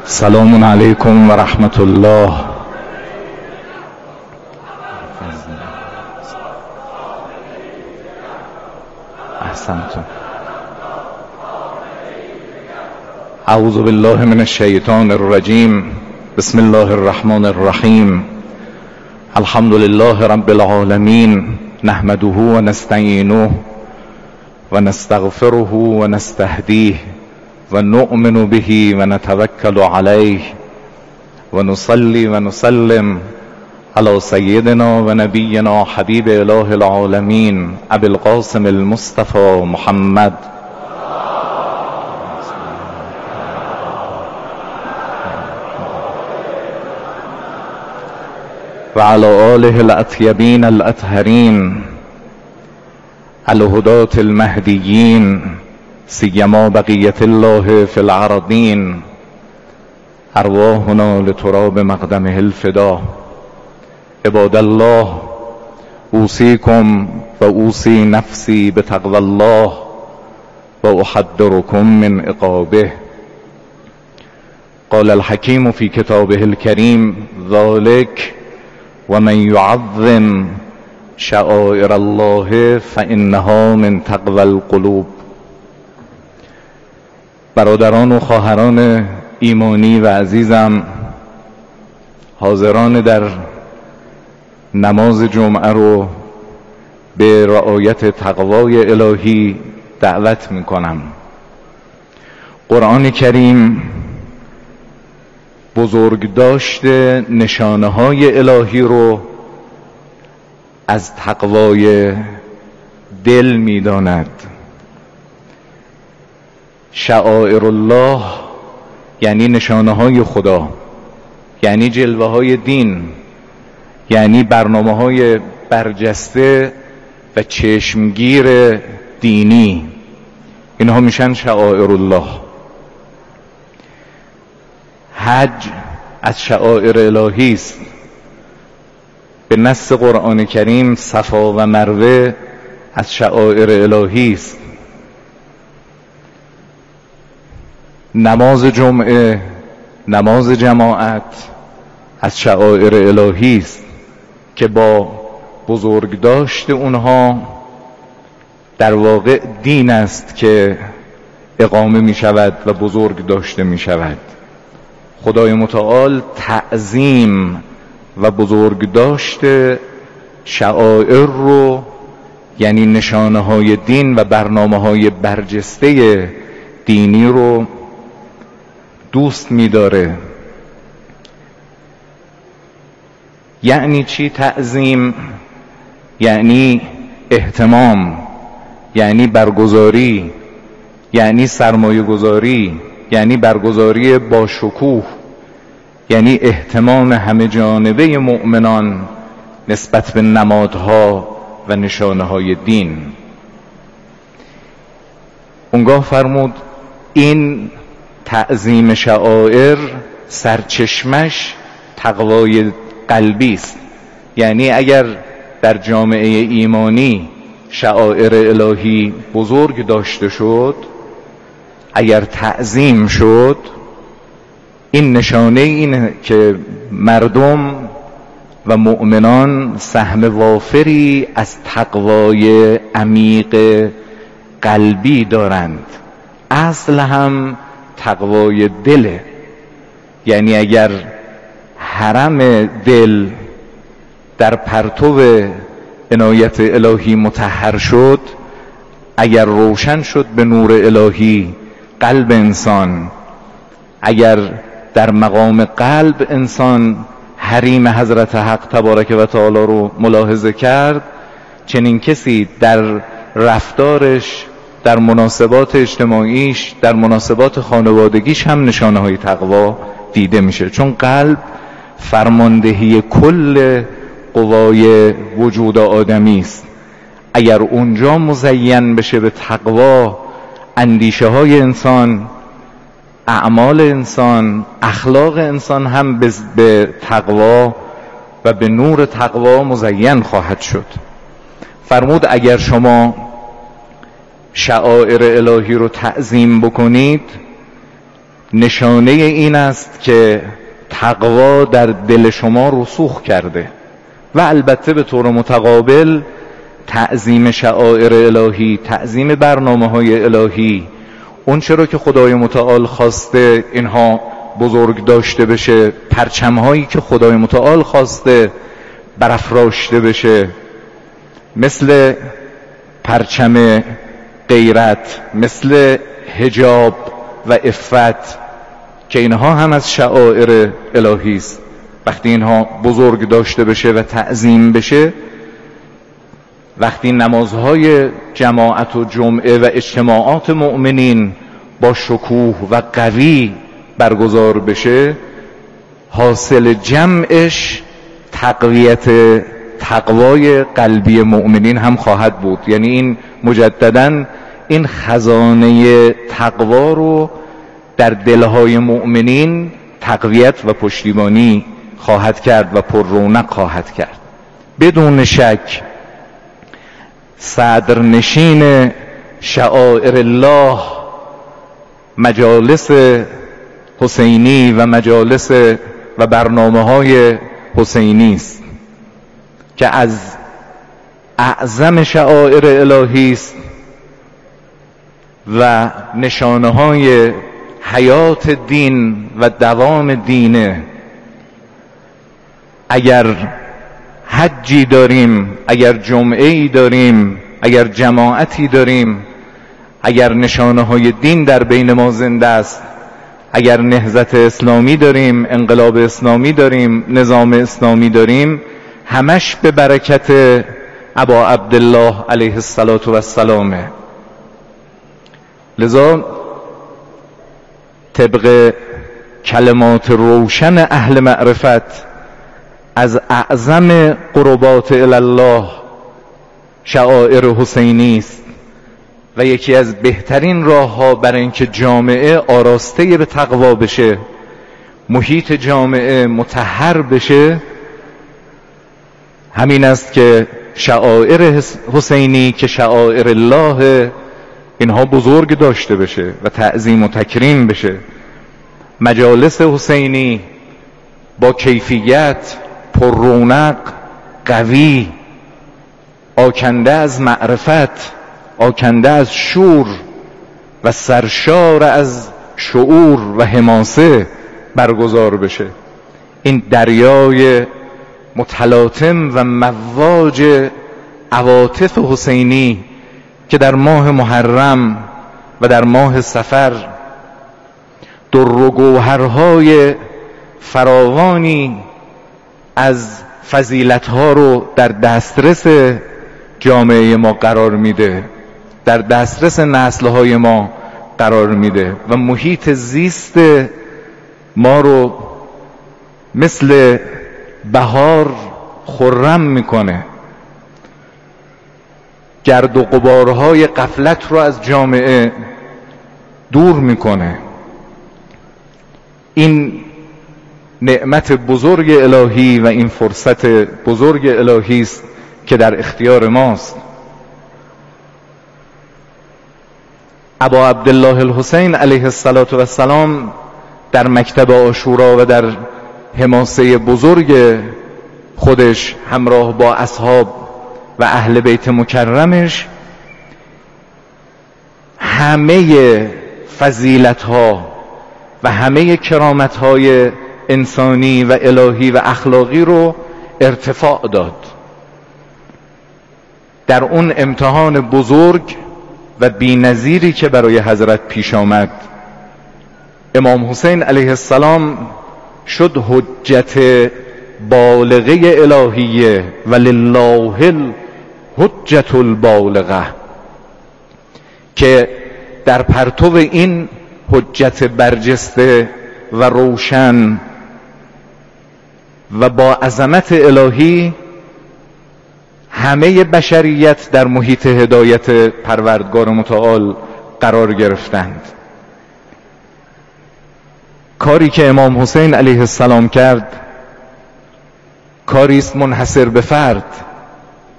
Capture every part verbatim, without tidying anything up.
سلام علیکم و رحمت الله. احسنتم. اعوذ بالله من الشیطان الرجیم. بسم الله الرحمن الرحیم. الحمد لله رب العالمین. نحمده و نستعینه و نستغفره و نستهدیه و نؤمن به و نتوکل علیه و نصلی و نسلم علی سیدنا و نبینا حبیب اله العالمین ابی القاسم المصطفى محمد و علی آله الاطیبین الاطهرین الهداة المهدیین سیما بقیت الله فی الارضین ارواحنا لتراب مقدمه الفدا. عباد الله، اوصیکم و اوصی نفسی بتقوی الله و احذرکم من عقابه. قال الحکیم فی کتابه الکریم ذلک و من یعظم شعائر الله فانها من تقوی القلوب. برادران و خواهران ایمانی و عزیزم، حاضران در نماز جمعه رو به رعایت تقوای الهی دعوت میکنم. قرآن کریم بزرگداشت نشانه های الهی رو از تقوای دل میداند. شعائر الله یعنی نشانه های خدا، یعنی جلوه های دین، یعنی برنامه های برجسته و چشمگیر دینی. اینها میشن شعائر الله. حج از شعائر الهی است. به نص قرآن کریم صفا و مروه از شعائر الهی است. نماز جمعه، نماز جماعت از شعائر الهی است که با بزرگداشت اونها در واقع دین است که اقامه می شود و بزرگ داشته می شود. خدای متعال تعظیم و بزرگداشت شعائر رو، یعنی نشانه های دین و برنامه های برجسته دینی رو دوست می‌داره. یعنی چی تعظیم؟ یعنی اهتمام، یعنی برگزاری، یعنی سرمایه گذاری، یعنی برگزاری با شکوه، یعنی اهتمام همه جانبه مؤمنان نسبت به نمادها و نشانه های دین. اونگاه فرمود این تعظیم شعائر سرچشمش تقوای قلبی است. یعنی اگر در جامعه ایمانی شعائر الهی بزرگ داشته شد، اگر تعظیم شد، این نشانه اینه که مردم و مؤمنان سهم وافری از تقوای عمیق قلبی دارند. اصل هم تقوای دله. یعنی اگر حرم دل در پرتو عنایت الهی مطهر شد، اگر روشن شد به نور الهی قلب انسان، اگر در مقام قلب انسان حریم حضرت حق تبارک و تعالی رو ملاحظه کرد، چنین کسی در رفتارش، در مناسبات اجتماعیش، در مناسبات خانوادگیش هم نشانه های تقوا دیده میشه. چون قلب فرماندهی کل قوای وجود آدمی است. اگر اونجا مزین بشه به تقوا، اندیشه های انسان، اعمال انسان، اخلاق انسان هم به تقوا و به نور تقوا مزین خواهد شد. فرمود اگر شما شعائر الهی رو تعظیم بکنید، نشانه این است که تقوا در دل شما رسوخ کرده و البته به طور متقابل تعظیم شعائر الهی، تعظیم برنامه‌های الهی، اون چرا که خدای متعال خواسته اینها بزرگ داشته بشه، پرچم‌هایی که خدای متعال خواسته برافراشته بشه، مثل پرچم غیرت، مثل حجاب و عفت که اینها هم از شعائر الهی است. وقتی اینها بزرگ داشته بشه و تعظیم بشه، وقتی نمازهای جماعت و جمعه و اجتماعات مؤمنین با شکوه و قوی برگزار بشه، حاصل جمعش تقویت تقوای قلبی مؤمنین هم خواهد بود. یعنی این مجدداً این خزانه تقوا رو در دلهای مؤمنین تقویت و پشتیبانی خواهد کرد و پر رونق خواهد کرد. بدون شک صدرنشین شعائر الله مجالس حسینی و مجالس و برنامه های حسینی است که از اعظم شعائر الهی است و نشانه های حیات دین و دوام دینه. اگر حجی داریم، اگر جمعه‌ای داریم، اگر جماعتی داریم، اگر نشانه های دین در بین ما زنده است، اگر نهضت اسلامی داریم، انقلاب اسلامی داریم، نظام اسلامی داریم، همش به برکت ابا عبدالله علیه السلام. لذا طبق کلمات روشن اهل معرفت از اعظم قربات الله شعائر حسینی است و یکی از بهترین راه‌ها برای اینکه جامعه آراسته به تقوا بشه، محیط جامعه مطهر بشه، همین است که شعائر حسینی که شعائر الله اینها بزرگ داشته بشه و تعظیم و تکریم بشه. مجالس حسینی با کیفیت، پر رونق، قوی، آکنده از معرفت، آکنده از شور و سرشار از شعور و حماسه برگزار بشه. این دریای متلاطم و مواج عواطف حسینی که در ماه محرم و در ماه صفر در و گوهرهای فراوانی از فضیلت‌ها رو در دسترس جامعه ما قرار میده، در دسترس نسل‌های ما قرار میده و محیط زیست ما رو مثل بهار خرم میکنه، گرد و غبارهای غفلت رو از جامعه دور میکنه. این نعمت بزرگ الهی و این فرصت بزرگ الهی است که در اختیار ماست. ابا عبدالله الحسین علیه السلام در مکتب عاشورا و در حماسه بزرگ خودش همراه با اصحاب و اهل بیت مکرمش همه فضیلت‌ها و همه کرامت‌های انسانی و الهی و اخلاقی رو ارتفاع داد. در اون امتحان بزرگ و بی‌نظیری که برای حضرت پیش آمد، امام حسین علیه السلام شد حجت بالغه الهیه و لله الحجت البالغه، که در پرتو این حجت برجسته و روشن و با عظمت الهی همه بشریت در محیط هدایت پروردگار متعال قرار گرفتند. کاری که امام حسین علیه السلام کرد کاری است منحصر به فرد.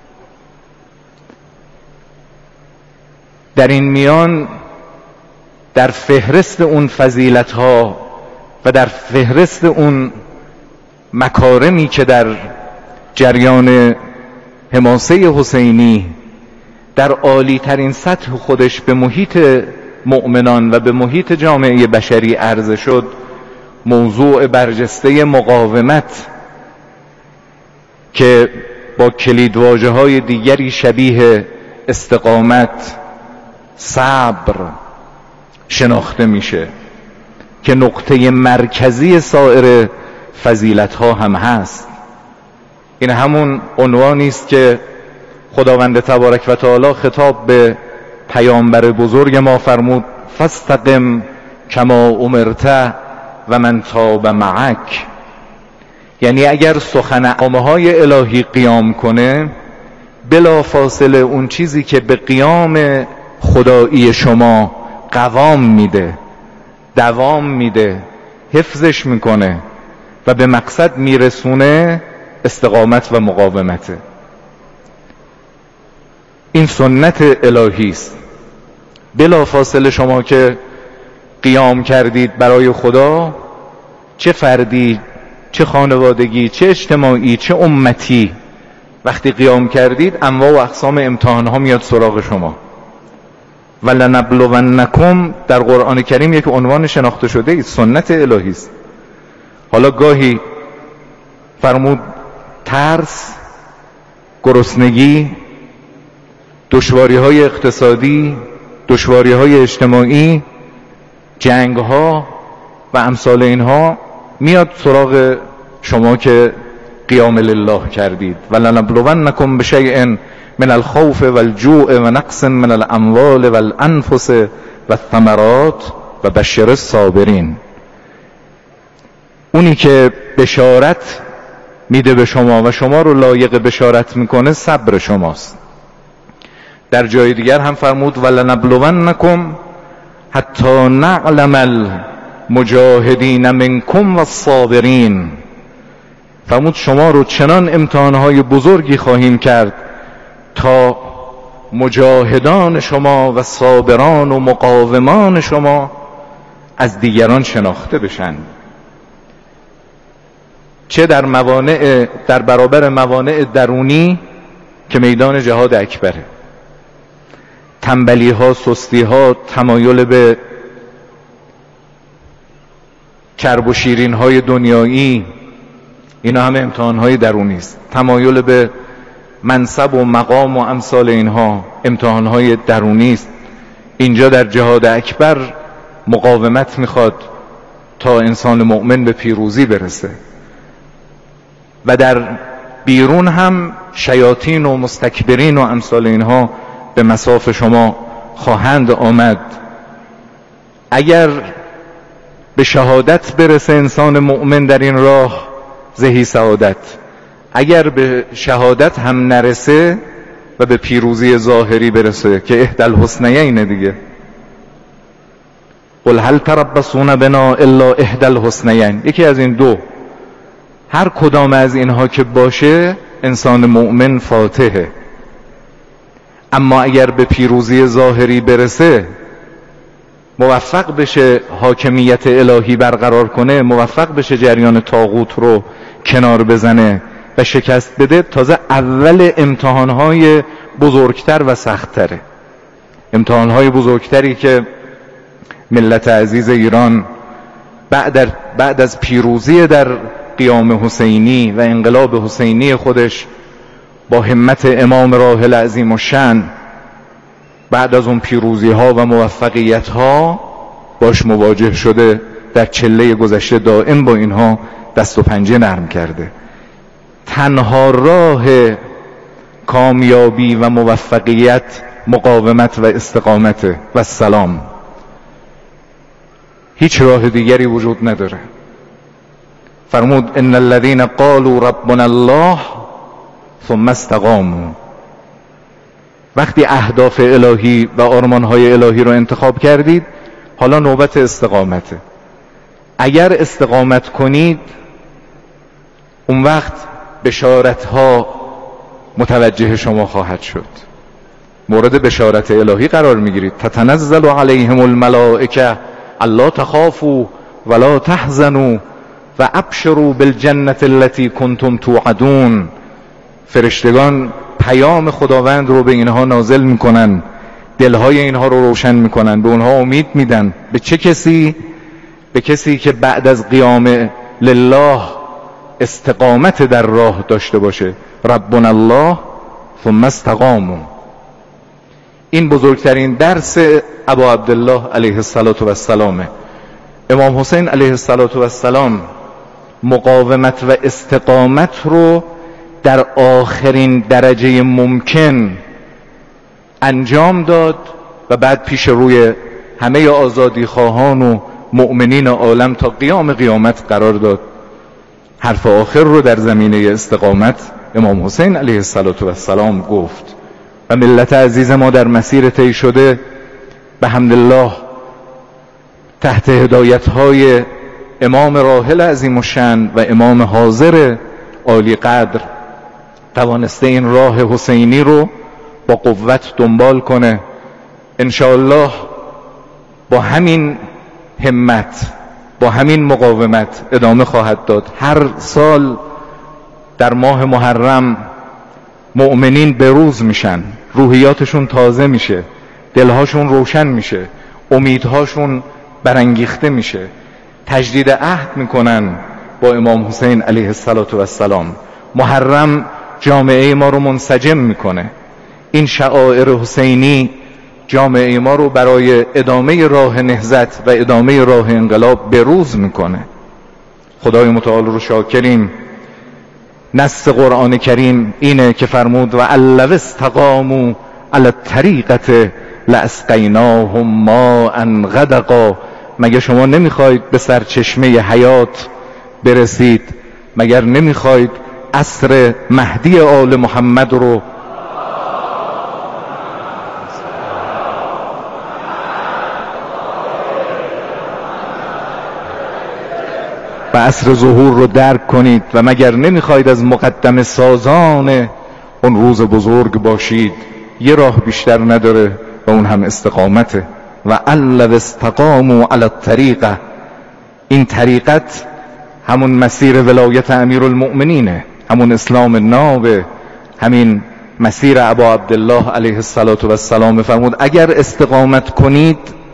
در این میان در فهرست اون فضیلت ها و در فهرست اون مکارمی که در جریان حماسه حسینی در عالی ترین سطح خودش به محیط مؤمنان و به محیط جامعه بشری عرضه شد، موضوع برجسته مقاومت که با کلیدواژه های دیگری شبیه استقامت، صبر شناخته میشه که نقطه مرکزی سایر فضیلت ها هم هست. این همون عنوانی است که خداوند تبارک و تعالی خطاب به پیامبر بزرگ ما فرمود فاستقم کما امرت و من تاب معک. یعنی اگر سخن عامه های الهی قیام کنه، بلا فاصله اون چیزی که به قیام خدایی شما قوام میده، دوام میده، حفظش میکنه و به مقصد میرسونه، استقامت و مقاومته. این سنت الهی است. بلا فاصله شما که قیام کردید برای خدا، چه فردی، چه خانوادگی، چه اجتماعی، چه امتی، وقتی قیام کردید انواع و اقسام امتحان ها میاد سراغ شما. ولنبلونکم در قرآن کریم یک عنوان شناخته شده است، سنت الهی است. حالا گاهی فرمود ترس، گرسنگی، دشواری های اقتصادی، دشواری های اجتماعی، جنگ ها و امثال اینها میاد سراغ شما که قیام لله کردید. ولنبلونکم بشیء من الخوف والجوع و نقص من الاموال والانفس والثمرات و بشر الصابرین. اونی که بشارت میده به شما و شما رو لایق بشارت میکنه صبر شماست. در جای دیگر هم فرمود ولنبلونکم حتی نعلم المجاهدین منکم والصابرین. فرمود شما رو چنان امتحانهای بزرگی خواهیم کرد تا مجاهدان شما و صابران و مقاومان شما از دیگران شناخته بشن، چه در موانع، در برابر موانع درونی که میدان جهاد اکبره، تنبلی ها، سستی ها، تمایل به چرب و شیرین های دنیایی، اینا همه امتحان های درونی است. تمایل به منصب و مقام و امثال اینها امتحان های درونی است. اینجا در جهاد اکبر مقاومت میخواد تا انسان مؤمن به پیروزی برسه و در بیرون هم شیاطین و مستکبرین و امثال اینها به مصاف شما خواهند آمد. اگر به شهادت برسه انسان مؤمن در این راه زهی سعادت، اگر به شهادت هم نرسه و به پیروزی ظاهری برسه که احدی الحسنیین دیگه، قل هل تربصون بنا الا احدی الحسنیین، یکی از این دو، هر کدام از اینها که باشه انسان مؤمن فاتحه. اما اگر به پیروزی ظاهری برسه، موفق بشه حاکمیت الهی برقرار کنه، موفق بشه جریان طاغوت رو کنار بزنه و شکست بده، تازه اول امتحانهای بزرگتر و سخت‌تره. امتحانهای بزرگتری که ملت عزیز ایران بعد, بعد از پیروزی در قیام حسینی و انقلاب حسینی خودش با همت امام راحل عظیم الشأن، بعد از اون پیروزی ها و موفقیت ها باش مواجه شده، در چله گذشته دائم با اینها دست و پنجه نرم کرده. تنها راه کامیابی و موفقیت مقاومت و استقامت و سلام، هیچ راه دیگری وجود نداره. فرمود ان الذين قالوا ربنا الله ثم استقاموا. وقتی اهداف الهی و آرمانهای الهی رو انتخاب کردید، حالا نوبت استقامته. اگر استقامت کنید، اون وقت بشارتها متوجه شما خواهد شد، مورد بشارت الهی قرار میگیرید. تتنزل علیهم الملائکه الا تخافوا ولا تحزنوا و ابشروا بالجنة التي کنتم توعدون. فرشتگان پیام خداوند رو به اینها نازل میکنن، دلهای اینها رو روشن میکنن، به اونها امید میدن. به چه کسی؟ به کسی که بعد از قیام لله استقامت در راه داشته باشه. ربنا الله ثم استقاموا. این بزرگترین درس ابا عبدالله علیه السلام. امام حسین علیه السلام مقاومت و استقامت رو در آخرین درجه ممکن انجام داد و بعد پیش روی همه آزادی خواهان و مؤمنین عالم تا قیام قیامت قرار داد. حرف آخر رو در زمینه استقامت امام حسین علیه السلام گفت و ملت عزیز ما در مسیر طی شده به حمدالله تحت هدایت‌های امام راحل عظیم الشأن و امام حاضر عالی قدر توانسته این راه حسینی رو با قوت دنبال کنه. انشاءالله با همین همت، با همین مقاومت ادامه خواهد داد. هر سال در ماه محرم مؤمنین بروز میشن، روحیاتشون تازه میشه، دلهاشون روشن میشه، امیدهاشون برانگیخته میشه، تجدید عهد میکنن با امام حسین علیه السلام. محرم جامعه ما رو منسجم میکنه. این شعائر حسینی جامعه ما رو برای ادامه راه نهضت و ادامه راه انقلاب بروز میکنه. خدای متعال رو شاکریم. نص قرآن کریم اینه که فرمود و لو استقاموا علی الطریقة لاسقیناهم ماء غدقا. مگر شما نمیخواید به سرچشمه حیات برسید؟ مگر نمیخواید عصر مهدی آل محمد رو و عصر ظهور رو درک کنید؟ و مگر نمیخواید از مقدم سازان اون روز بزرگ باشید؟ یه راه بیشتر نداره و اون هم استقامته. و لو استقاموا علی الطریقة. این طریقت همون مسیر ولایت امیرالمؤمنینه، همون اسلام ناب، همین مسیر ابا عبدالله علیه السلام. فرمود اگر استقامت کنید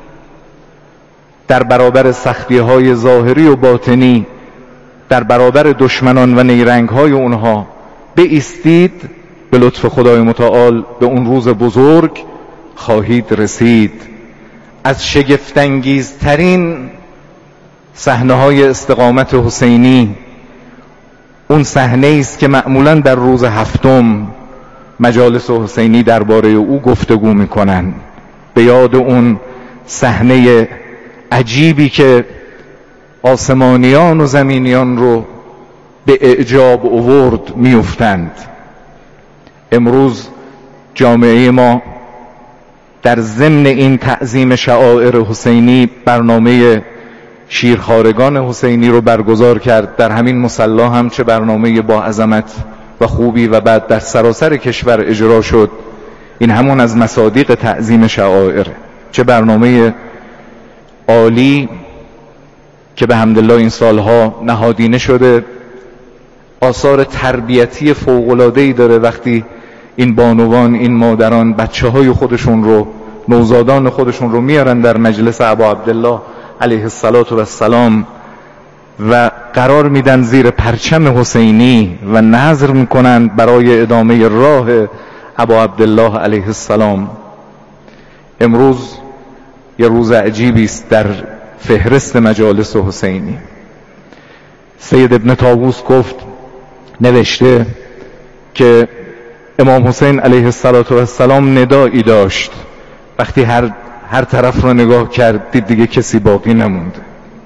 در برابر سختی های ظاهری و باطنی، در برابر دشمنان و نیرنگ های اونها بایستید، به لطف خدای متعال به اون روز بزرگ خواهید رسید. از شگفت‌انگیزترین صحنه های استقامت حسینی اون صحنه است که معمولا در روز هفتم مجالس حسینی درباره او گفتگو میکنن. به یاد اون صحنه عجیبی که آسمانیان و زمینیان رو به اعجاب آورد میافتند. امروز جامعه ما در ضمن این تعظیم شعائر حسینی برنامه شیرخوارگان حسینی رو برگزار کرد. در همین مصلا هم چه برنامه با عظمت و خوبی و بعد در سراسر کشور اجرا شد. این همون از مصادیق تعظیم شعائر. چه برنامه عالی که به حمدالله این سالها نهادینه شده، آثار تربیتی فوق‌العاده‌ای داره وقتی این بانوان، این مادران بچه های خودشون رو، نوزادان خودشون رو میارن در مجلس ابا عبدالله علیه السلام و قرار میدن زیر پرچم حسینی و نذر میکنن برای ادامه راه ابا عبدالله علیه السلام. امروز یه روز عجیبی است در فهرست مجالس حسینی. سید ابن طاووس گفت، نوشته که امام حسین علیه السلام ندایی داشت، وقتی هر هر طرف رو نگاه کرد دید دیگه کسی باقی نمونده.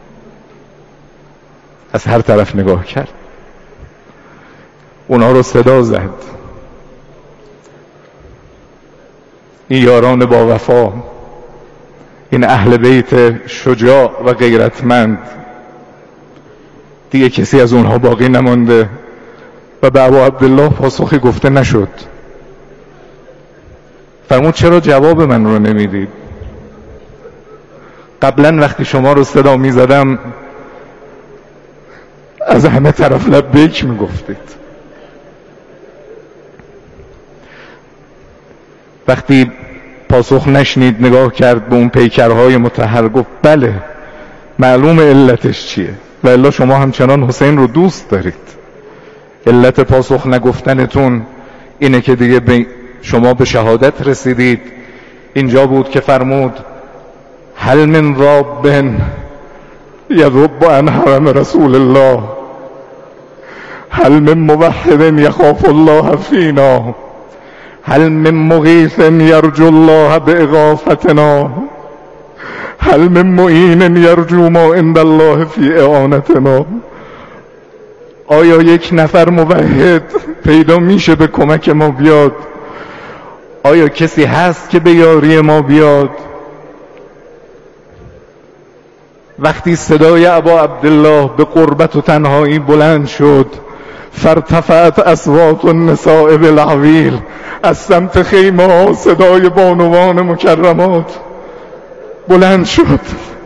از هر طرف نگاه کرد، اونا رو صدا زد. این یاران با وفا، این اهل بیت شجاع و غیرتمند، دیگه کسی از اونها باقی نمونده و به ابا عبدالله پاسخی گفته نشد. فرمود چرا جواب من رو نمیدید؟ قبلا وقتی شما رو صدا میزدم از همه طرف لبیک میگفتید، وقتی پاسخ نشنید نگاه کرد به اون پیکرهای مطهر، گفت بله معلوم علتش چیه و الا شما همچنان حسین رو دوست دارید. علت پاسخ نگفتنتون اینه که دیگه به شما به شهادت رسیدید. اینجا بود که فرمود هل من راب یذب عن حرم رسول الله، هل من موحد یخاف الله فینا، هل من مغیث یرجو الله باغاثتنا، هل من معین یرجو ما عند الله فی اعانتنا. آیا یک نفر موحد پیدا میشه به کمک ما بیاد؟ آیا کسی هست که به یاری ما بیاد؟ وقتی صدای ابا عبدالله به غربت و تنهایی بلند شد، فارتفعت اصوات النساء بالعویل، از سمت خیمه ها صدای بانوان مکرمات بلند شد.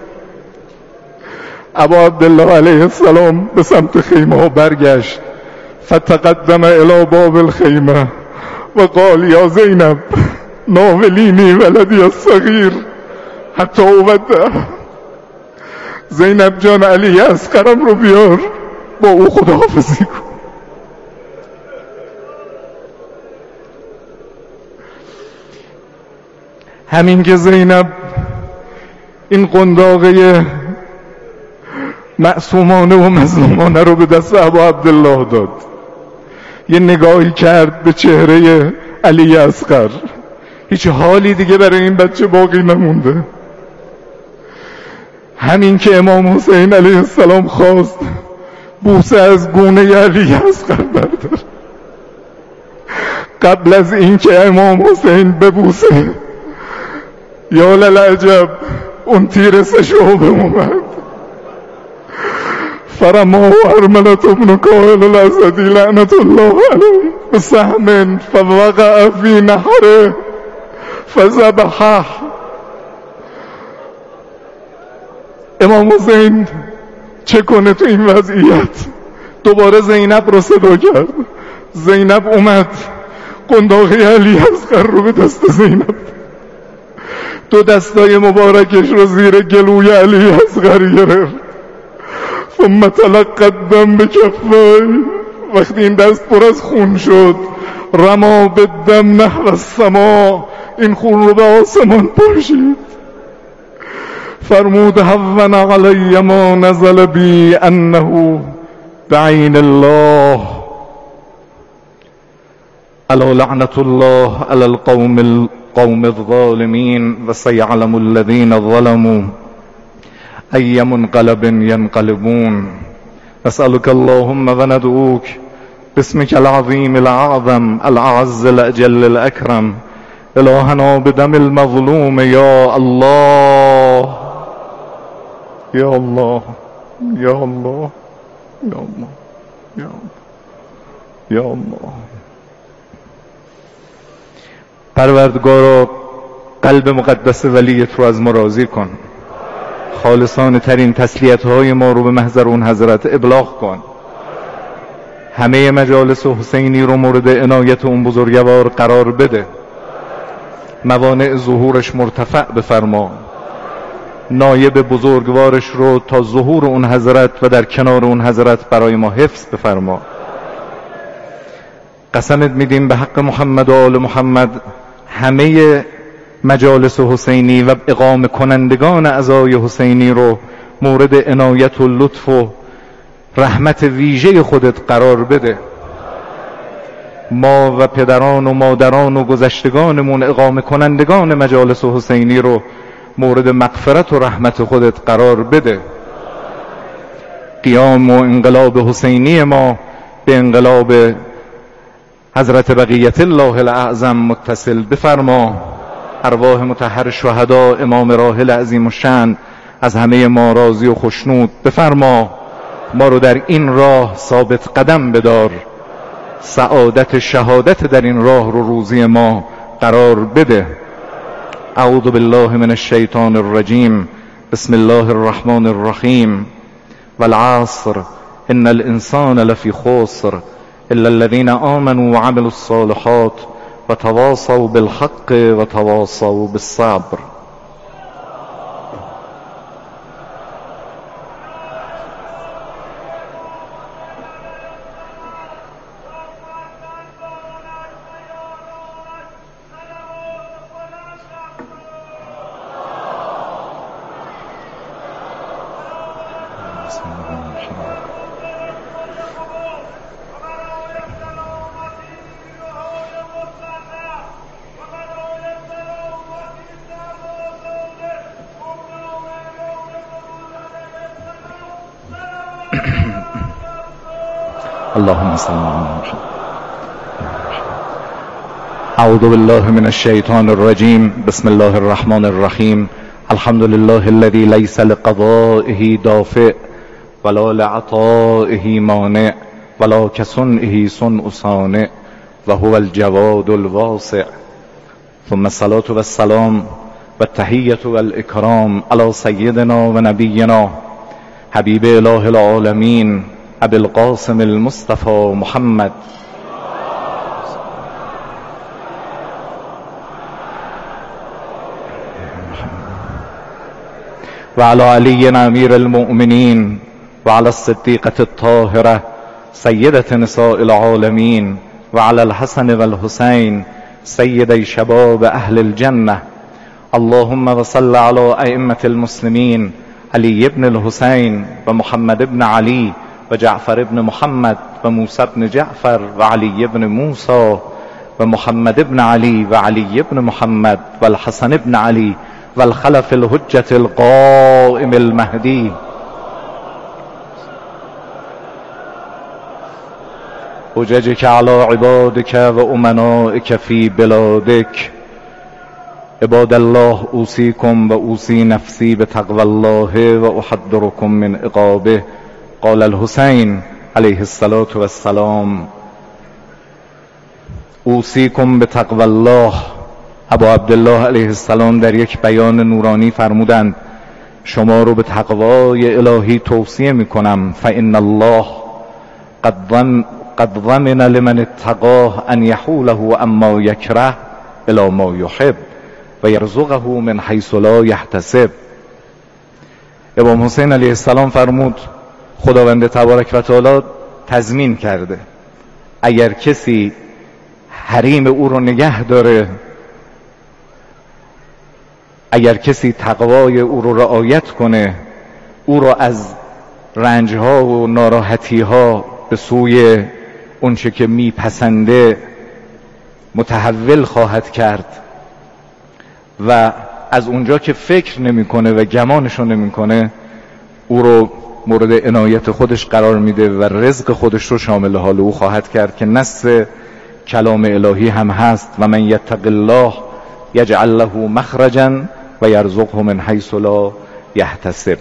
ابا عبدالله علیه السلام به سمت خیمه ها برگشت، فتقدم الی باب الخیمه و قال یا زینب ناولینی ولدی الصغیر حتی اودع. زینب جان علی اصغرم رو بیار با او خداحافظی کن. همین که زینب این قنداقه معصومانه و مظلومانه رو به دست ابا عبدالله داد، یه نگاهی کرد به چهره علی اصغر، هیچ حالی دیگه برای این بچه باقی نمونده. همین که امام حسین علیه السلام خواست بوسه از گونه علی اصغر بردار، قبل از این که امام حسین ببوسه یا للعجب اون تیر سه شعبه اومد، فرماه ارملت ابن کاهل الاسدی لعنت الله علیه بسهم فوقع فی نهره فذبحه. امام حسین چه کنه تو این وضعیت؟ دوباره زینب رو صدا کرد. زینب اومد، قنداقی علی اصغر رو به دست زینب، دو دستای مبارکش رو زیر گلوی علی اصغر گرفت. ثم تلقى الدم بکفای، وقتی این دست پر از خون شد، رما بالدم نحو السما، این خون رو به آسمان پاشید. فرمود هون علی ما نزل بی انه بعین الله، الا لعنت الله علی القوم القوم الظالمین و سیعلم الذین ظلموا ای منقلب ینقلبون. نسألك اللهم و ندعوك باسمك العظیم الاعظم الاعز الاجل الاکرم الهنا بدم المظلوم یا الله یا الله یا الله یا الله یا الله یا الله. پروردگارا قلب مقدس ولیت رو از ما راضی کن، خالصانه ترین تسلیت های ما رو به محضر اون حضرت ابلاغ کن. همه مجالس حسینی رو مورد عنایت اون بزرگوار قرار بده، موانع ظهورش مرتفع بفرما، نایب بزرگوارش رو تا ظهور اون حضرت و در کنار اون حضرت برای ما حفظ بفرما. قسمت میدیم به حق محمد و آل محمد همه مجالس حسینی و اقامه کنندگان عزای حسینی رو مورد عنایت و لطف و رحمت ویژه خودت قرار بده. ما و پدران و مادران و گذشتگانمون اقامه کنندگان مجالس حسینی رو مورد مغفرت و رحمت خودت قرار بده. قیام و انقلاب حسینی ما به انقلاب حضرت بقیت الله الاعظم متصل بفرما. ارواح مطهر شهدا امام راحل عظیم الشأن از همه ما راضی و خوشنود بفرما. ما رو در این راه ثابت قدم بدار، سعادت شهادت در این راه رو روزی ما قرار بده. اعوذ بالله من الشیطان الرجیم. بسم الله الرحمن الرحیم. والعصر ان الانسان لفی خسر الا الذين آمنوا وعملوا الصالحات وتواصوا بالحق وتواصوا بالصبر. اللهم صل على محمد. اعوذ بالله من الشیطان الرجیم. بسم الله الرحمن الرحیم. الحمد لله الذي ليس لقضائه دافع ولا لعطائه مانع ولا كصنعه صنع صانع وهو الجواد الواسع. ثم الصلاة والسلام والتحية والإكرام على سيدنا ونبينا حبيب إله العالمين ابي القاسم المصطفى محمد وعلى علي امير المؤمنين وعلى الصديقة الطاهرة سيدة نساء العالمين وعلى الحسن والحسين سيدي شباب اهل الجنة. اللهم وصل على ائمة المسلمين علي بن الحسين ومحمد بن علي وجعفر بن محمد وموسى بن جعفر وعلي بن موسى ومحمد بن علي وعلي بن محمد والحسن بن علي والخلف الحجة القائم المهدي. حججك على عبادك وأمنائك في بلادك. عباد الله أوصيكم وأوصي نفسي بتقوى الله وأحذركم من عقابه. قال الحسين علیه الصلاة والسلام اوصیکم بتقوى الله. ابا عبدالله علیه السلام در یک بیان نورانی فرمودند شما رو به تقوای الهی توصیه میکنم. فإن الله قد ضمن قد ضمن لمن اتقاه ان يحوله اما يكره الى ما يحب و يرزقه من حيث لا يحتسب. امام حسین علیه السلام فرمود خداوند تبارک و تعالی تضمین کرده اگر کسی حریم او رو نگه داره، اگر کسی تقوای او رو رعایت کنه، او رو از رنجها و ناراحتیها به سوی اونچه که میپسنده متحول خواهد کرد و از اونجا که فکر نمیکنه و گمانشو نمیکنه او رو مورد عنایت خودش قرار میده و رزق خودش رو شامل حال او خواهد کرد که نص کلام الهی هم هست و من یتق الله یجعل له مخرجا و یرزقه من حیث لا یحتسب.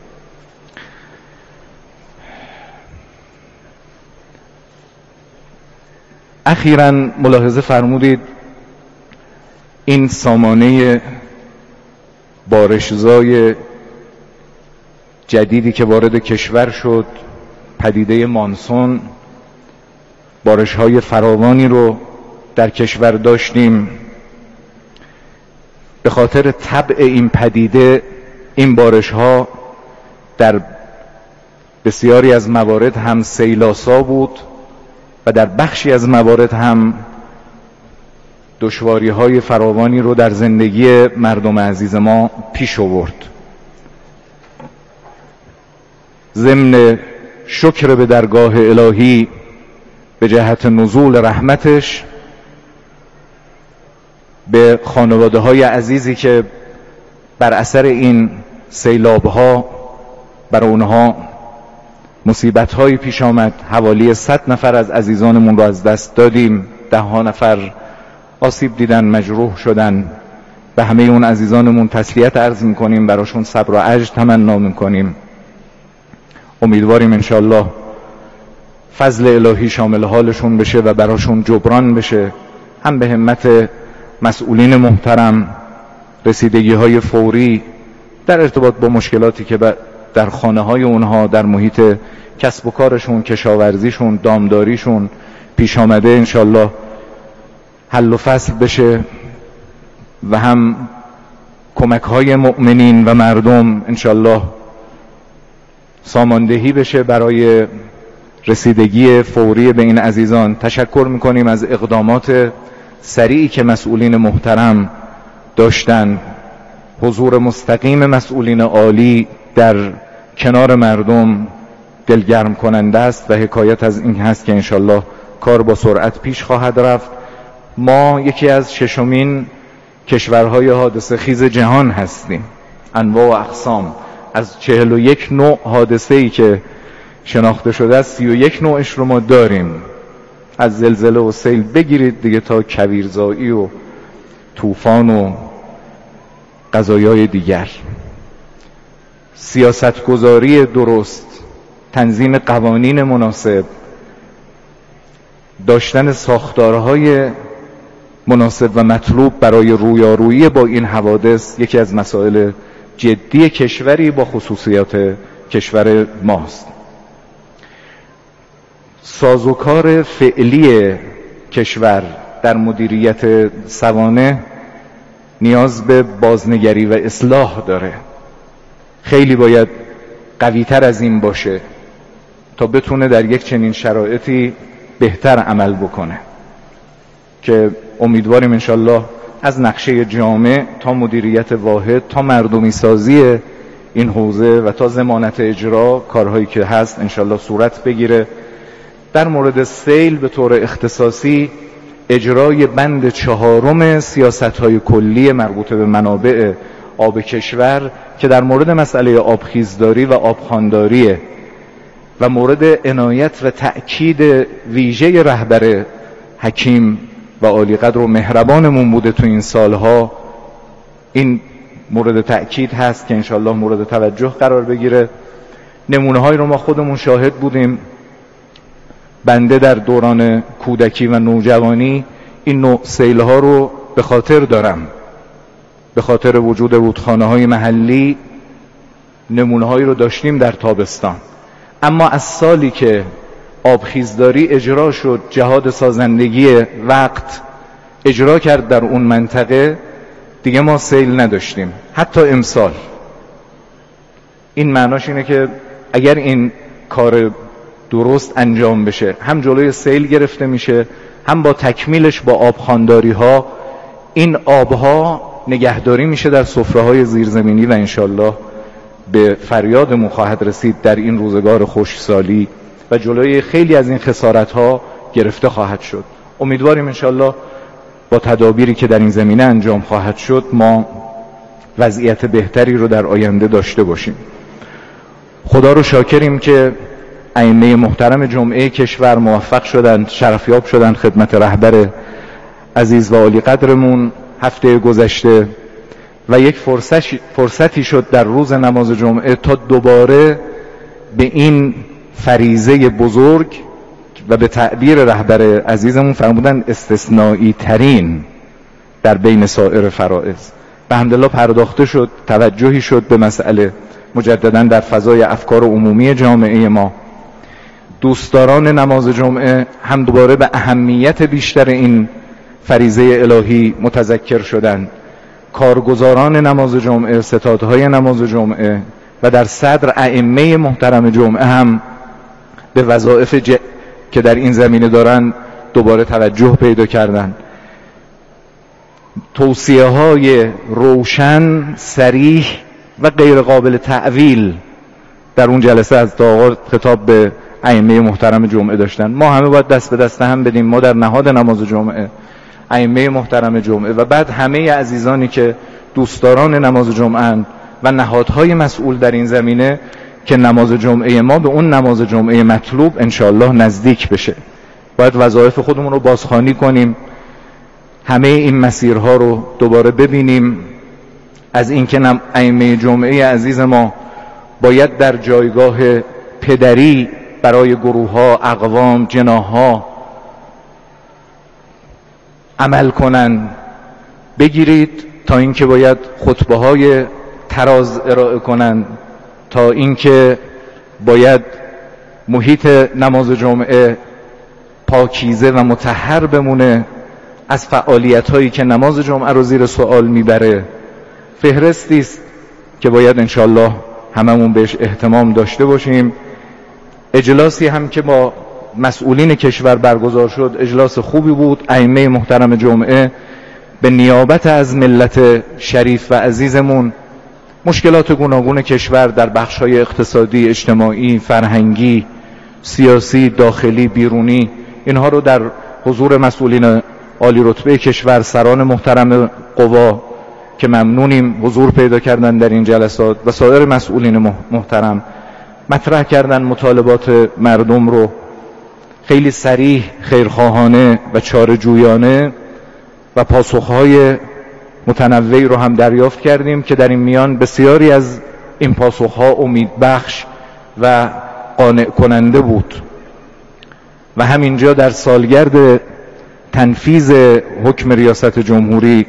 اخیراً ملاحظه فرمودید این سامانه بارشزای جدیدی که وارد کشور شد، پدیده مانسون، بارش‌های فراوانی رو در کشور داشتیم. به خاطر طبع این پدیده این بارش‌ها در بسیاری از موارد هم سیلاسا بود و در بخشی از موارد هم دشواری‌های فراوانی رو در زندگی مردم عزیز ما پیش آورد. ضمن شکر به درگاه الهی به جهت نزول رحمتش به خانواده های عزیزی که بر اثر این سیلاب ها بر اونها مصیبت هایی پیش آمد، حوالی صد نفر از عزیزانمون رو از دست دادیم، ده ها نفر آسیب دیدن، مجروح شدن. به همه اون عزیزانمون تسلیت عرض میکنیم، براشون صبر و عجز تمنا میکنیم. امیدواریم انشاءالله فضل الهی شامل حالشون بشه و براشون جبران بشه، هم به همت مسئولین محترم رسیدگی های فوری در ارتباط با مشکلاتی که در خانه های اونها، در محیط کسب و کارشون، کشاورزیشون، دامداریشون پیش آمده انشالله حل و فصل بشه و هم کمک های مؤمنین و مردم انشالله ساماندهی بشه برای رسیدگی فوری به این عزیزان. تشکر میکنیم از اقدامات سریعی که مسئولین محترم داشتن. حضور مستقیم مسئولین عالی در کنار مردم دلگرم کننده است و حکایت از این هست که انشالله کار با سرعت پیش خواهد رفت. ما یکی از ششمین کشورهای حادثه خیز جهان هستیم. انواع و اقسام از چهل و یک نوع حادثه‌ای که شناخته شده است سی و یک نوعش رو ما داریم. از زلزله و سیل بگیرید دیگه تا کویرزایی و طوفان و قضایای دیگر. سیاستگذاری درست، تنظیم قوانین مناسب، داشتن ساختارهای مناسب و مطلوب برای رویارویی با این حوادث یکی از مسائل جدی کشوری با خصوصیات کشور ماست. سازوکار فعلی کشور در مدیریت سوانح نیاز به بازنگری و اصلاح داره. خیلی باید قوی‌تر از این باشه تا بتونه در یک چنین شرایطی بهتر عمل بکنه که امیدواریم انشالله از نقشه جامع تا مدیریت واحد تا مردمی سازی این حوزه و تا ضمانت اجرا کارهایی که هست انشالله صورت بگیره. در مورد سیل به طور اختصاصی اجرای بند چهارم سیاست‌های کلی مربوط به منابع آب کشور که در مورد مسئله آبخیزداری و آبخوانداریه و مورد عنایت و تأکید ویژه رهبر حکیم و عالی قدر و مهربانمون بوده تو این سالها، این مورد تأکید هست که انشالله مورد توجه قرار بگیره. نمونه هایی رو ما خودمون شاهد بودیم. بنده در دوران کودکی و نوجوانی این نوع سیلها رو به خاطر دارم. به خاطر وجود رودخانه های محلی نمونه هایی رو داشتیم در تابستان. اما از سالی که آبخیزداری اجرا شد، جهاد سازندگی وقت اجرا کرد در اون منطقه، دیگه ما سیل نداشتیم حتی امسال. این معناش اینه که اگر این کار درست انجام بشه هم جلوی سیل گرفته میشه، هم با تکمیلش با آبخوانداری ها این آبها نگهداری میشه در سفره‌های زیرزمینی و انشالله به فریادمون خواهد رسید در این روزگار خشکسالی و جلوی خیلی از این خسارت‌ها گرفته خواهد شد. امیدواریم انشالله با تدابیری که در این زمینه انجام خواهد شد ما وضعیت بهتری رو در آینده داشته باشیم. خدا رو شاکریم که ائمه محترم جمعه کشور موفق شدند، شرفیاب شدند خدمت رهبر عزیز و عالی قدرمون هفته گذشته و یک فرصتی شد در روز نماز جمعه تا دوباره به این فریضه بزرگ و به تعبیر رهبر عزیزمون فرمودن استثنایی ترین در بین سایر فرائض به حمدالله پرداخته شد، توجهی شد به مسئله مجددا در فضای افکار عمومی جامعه ما. دوستداران نماز جمعه هم دوباره به اهمیت بیشتر این فریضه الهی متذکر شدند. کارگزاران نماز جمعه، ستادهای نماز جمعه و در صدر ائمه محترم جمعه هم به وظایف ج... که در این زمینه دارن دوباره توجه پیدا کردن. توصیه های روشن، صریح و غیر قابل تعویل در اون جلسه از آغاز خطاب به ائمه محترم جمعه داشتن. ما همه باید دست به دست هم بدیم، ما در نهاد نماز جمعه، ائمه محترم جمعه و بعد همه عزیزانی که دوستداران نماز جمعه و نهادهای مسئول در این زمینه که نماز جمعه ما به اون نماز جمعه مطلوب انشاءالله نزدیک بشه. باید وظایف خودمون رو بازخوانی کنیم، همه این مسیرها رو دوباره ببینیم. از اینکه ائمه جمعه عزیز ما باید در جایگاه پدری برای گروه ها، اقوام، جناح ها عمل کنن بگیرید تا اینکه باید خطبه های تراز ارائه کنند، تا اینکه باید محیط نماز جمعه پاکیزه و مطهر بمونه از فعالیت هایی که نماز جمعه رو زیر سوال میبره. فهرستی است که باید انشالله هممون بهش اهتمام داشته باشیم. اجلاسی هم که با مسئولین کشور برگزار شد اجلاس خوبی بود. ائمه محترم جمعه به نیابت از ملت شریف و عزیزمون مشکلات گوناگون کشور در بخش‌های اقتصادی، اجتماعی، فرهنگی، سیاسی، داخلی، بیرونی، اینها رو در حضور مسئولین عالی رتبه کشور، سران محترم قوا که ممنونیم حضور پیدا کردن در این جلسات و سایر مسئولین محترم مطرح کردن مطالبات مردم رو خیلی صریح، خیرخواهانه و چاره‌جویانه و پاسخهای متنوعی رو هم دریافت کردیم که در این میان بسیاری از این پاسخها امیدبخش و قانع کننده بود. و همینجا در سالگرد تنفیذ حکم ریاست جمهوری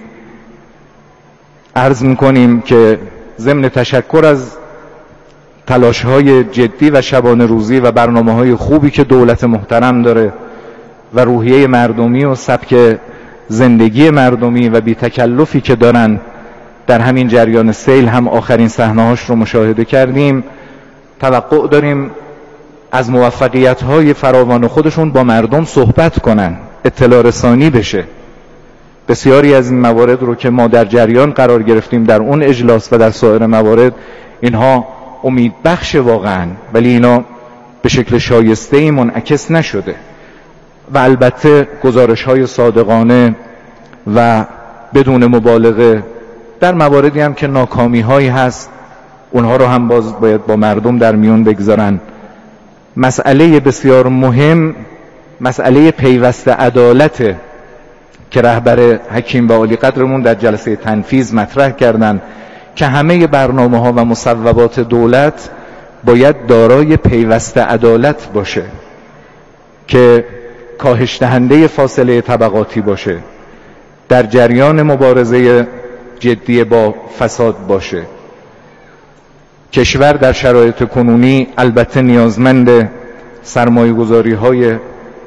عرض می‌کنیم که ضمن تشکر از تلاش‌های جدی و شبانه روزی و برنامه‌های خوبی که دولت محترم داره و روحیه مردمی و سبک زندگی مردمی و بی تکلفی که دارن در همین جریان سیل هم آخرین صحنه‌هاش رو مشاهده کردیم، توقع داریم از موفقیت‌های فراوان خودشون با مردم صحبت کنن، اطلاع رسانی بشه. بسیاری از این موارد رو که ما در جریان قرار گرفتیم در اون اجلاس و در سایر موارد، اینها امیدبخش واقعا، ولی اینا به شکل شایسته‌ای منعکس نشده و البته گزارش‌های صادقانه و بدون مبالغه در مواردی هم که ناکامی‌هایی هست اونها رو هم باز باید با مردم در میون بگذارن. مسئله بسیار مهم مسئله پیوست عدالت که رهبر حکیم و عالی قدرمون در جلسه تنفیذ مطرح کردند که همه برنامه‌ها و مصوبات دولت باید دارای پیوست عدالت باشه که کاهش دهنده فاصله طبقاتی باشه، در جریان مبارزه جدی با فساد باشه. کشور در شرایط کنونی البته نیازمند سرمایه‌گذاری‌های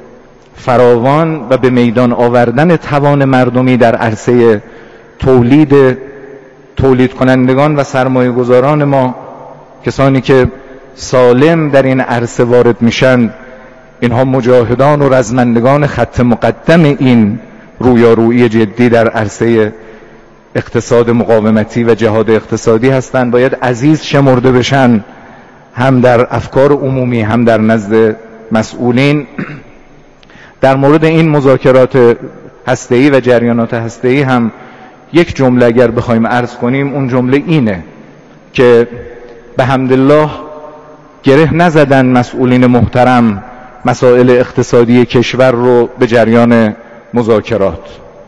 فراوان و به میدان آوردن توان مردمی در عرصه تولید تولید کنندگان و سرمایه‌گذاران ما، کسانی که سالم در این عرصه وارد میشن، اینها مجاهدان و رزمندگان خط مقدم این رویارویی جدی در عرصه اقتصاد مقاومتی و جهاد اقتصادی هستند، باید عزیز شمرده بشن، هم در افکار عمومی هم در نزد مسئولین. در مورد این مذاکرات هسته‌ای و جریانات هسته‌ای هم یک جمله اگر بخوایم عرض کنیم، اون جمله اینه که به حمدالله گره نزدن مسئولین محترم مسائل اقتصادی کشور رو به جریان مذاکرات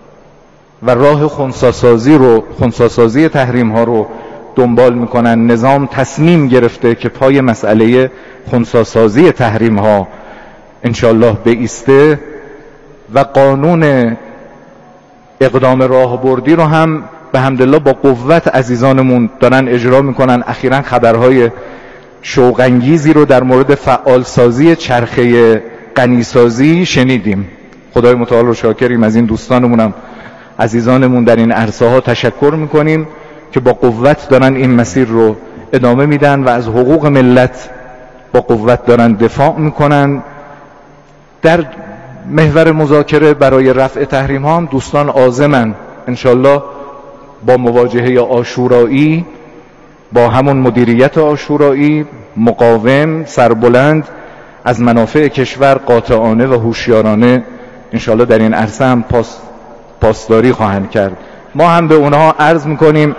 و راه خنثی‌سازی رو خنثی‌سازی تحریم ها رو دنبال میکنن. نظام تصمیم گرفته که پای مسئله خنثی‌سازی تحریم ها انشالله بایسته و قانون اقدام راهبردی رو هم به حمدالله با قوت عزیزانمون دارن اجرا میکنن. اخیراً خبرهای شوق‌انگیزی رو در مورد فعالسازی چرخه غنیسازی شنیدیم. خدای متعال رو شاکریم، از این دوستانمونم عزیزانمون در این عرصه ها تشکر میکنیم که با قوت دارن این مسیر رو ادامه میدن و از حقوق ملت با قوت دارن دفاع میکنن. در محور مذاکره برای رفع تحریم ها هم دوستان عازمن انشالله با مواجهه عاشورایی، با همون مدیریت عاشورایی مقاوم سربلند از منافع کشور قاطعانه و هوشیارانه انشالله در این عرصه هم پاس پاسداری خواهند کرد. ما هم به اونها عرض میکنیم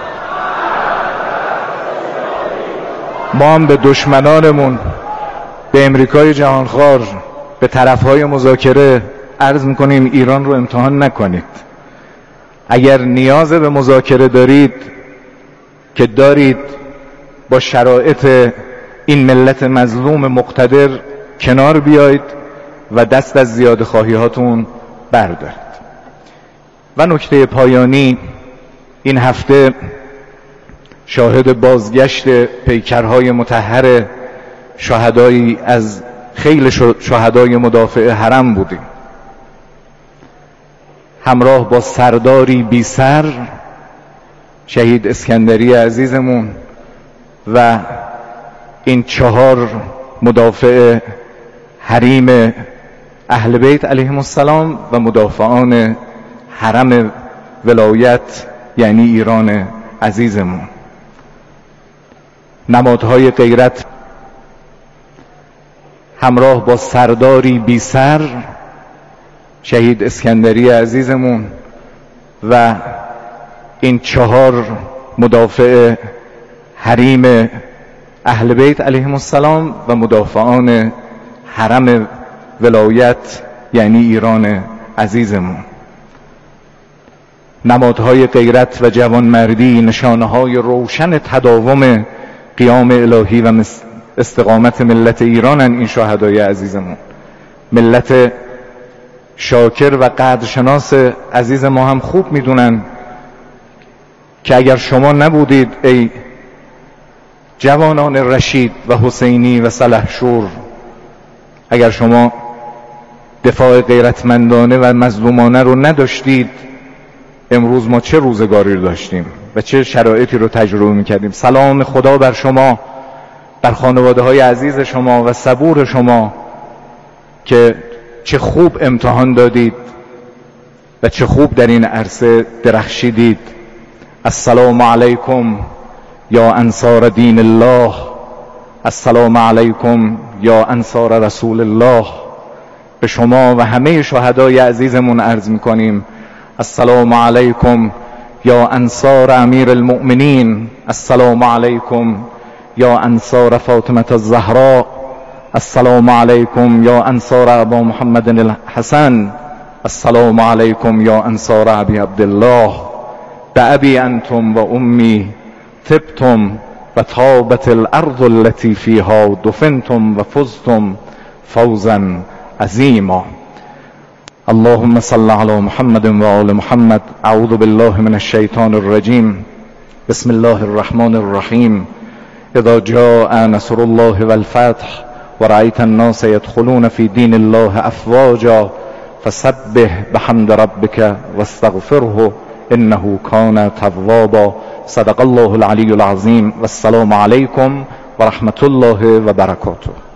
ما هم به دشمنانمون به امریکای جهانخوار، به طرفهای مذاکره عرض میکنیم ایران رو امتحان نکنید. اگر نیاز به مذاکره دارید که دارید، با شرایط این ملت مظلوم مقتدر کنار بیایید و دست از زیاده خواهی هاتون بردارید. و نکته پایانی، این هفته شاهد بازگشت پیکرهای مطهر شهدایی از خیل شهدای مدافع حرم بودیم، همراه با سرداری بی سر، شهید اسکندری عزیزمون و این چهار مدافع حریم اهل بیت علیهم السلام و مدافعان حرم ولایت یعنی ایران عزیزمون. نمادهای غیرت همراه با سرداری بی سر، شهید اسکندری عزیزمون و این چهار مدافع حریم اهل بیت علیهم السلام و مدافعان حرم ولایت یعنی ایران عزیزمون. نمادهای غیرت و جوانمردی، نشانه‌های روشن تداوم قیام الهی و استقامت ملت ایرانن این شهدای عزیزمون. ملت شاکر و قدرشناس عزیز ما هم خوب میدونن که اگر شما نبودید ای جوانان رشید و حسینی و سلحشور، اگر شما دفاع غیرتمندانه و مظلومانه رو نداشتید، امروز ما چه روزگاری رو داشتیم و چه شرایطی رو تجربه میکردیم. سلام خدا بر شما، بر خانواده های عزیز شما و صبور شما که چه خوب امتحان دادید و چه خوب در این عرصه درخشیدید. السلام علیکم یا انصار دین الله، السلام علیکم یا انصار رسول الله. به شما و همه شهدای عزیزمون عرض میکنیم السلام علیکم یا انصار امیر المؤمنین، السلام علیکم یا انصار فاطمه الزهراء، السلام علیکم یا انصار ابا محمد الحسن، السلام علیکم یا انصار ابی عبدالله. بأبی انتم و امی طبتم و طابت الارض التي فيها دفنتم و فزتم فوزا عظیما. اللهم صل على محمد و آل محمد. اعوذ بالله من الشیطان الرجیم. بسم الله الرحمن الرحیم. اذا جاء نصر الله والفتح ورأيت الناس يدخلون في دين الله افواجا فسبح بحمد ربك واستغفره انه كان توابا. صدق الله العلی العظیم. والسلام علیکم و رحمت الله و برکاته.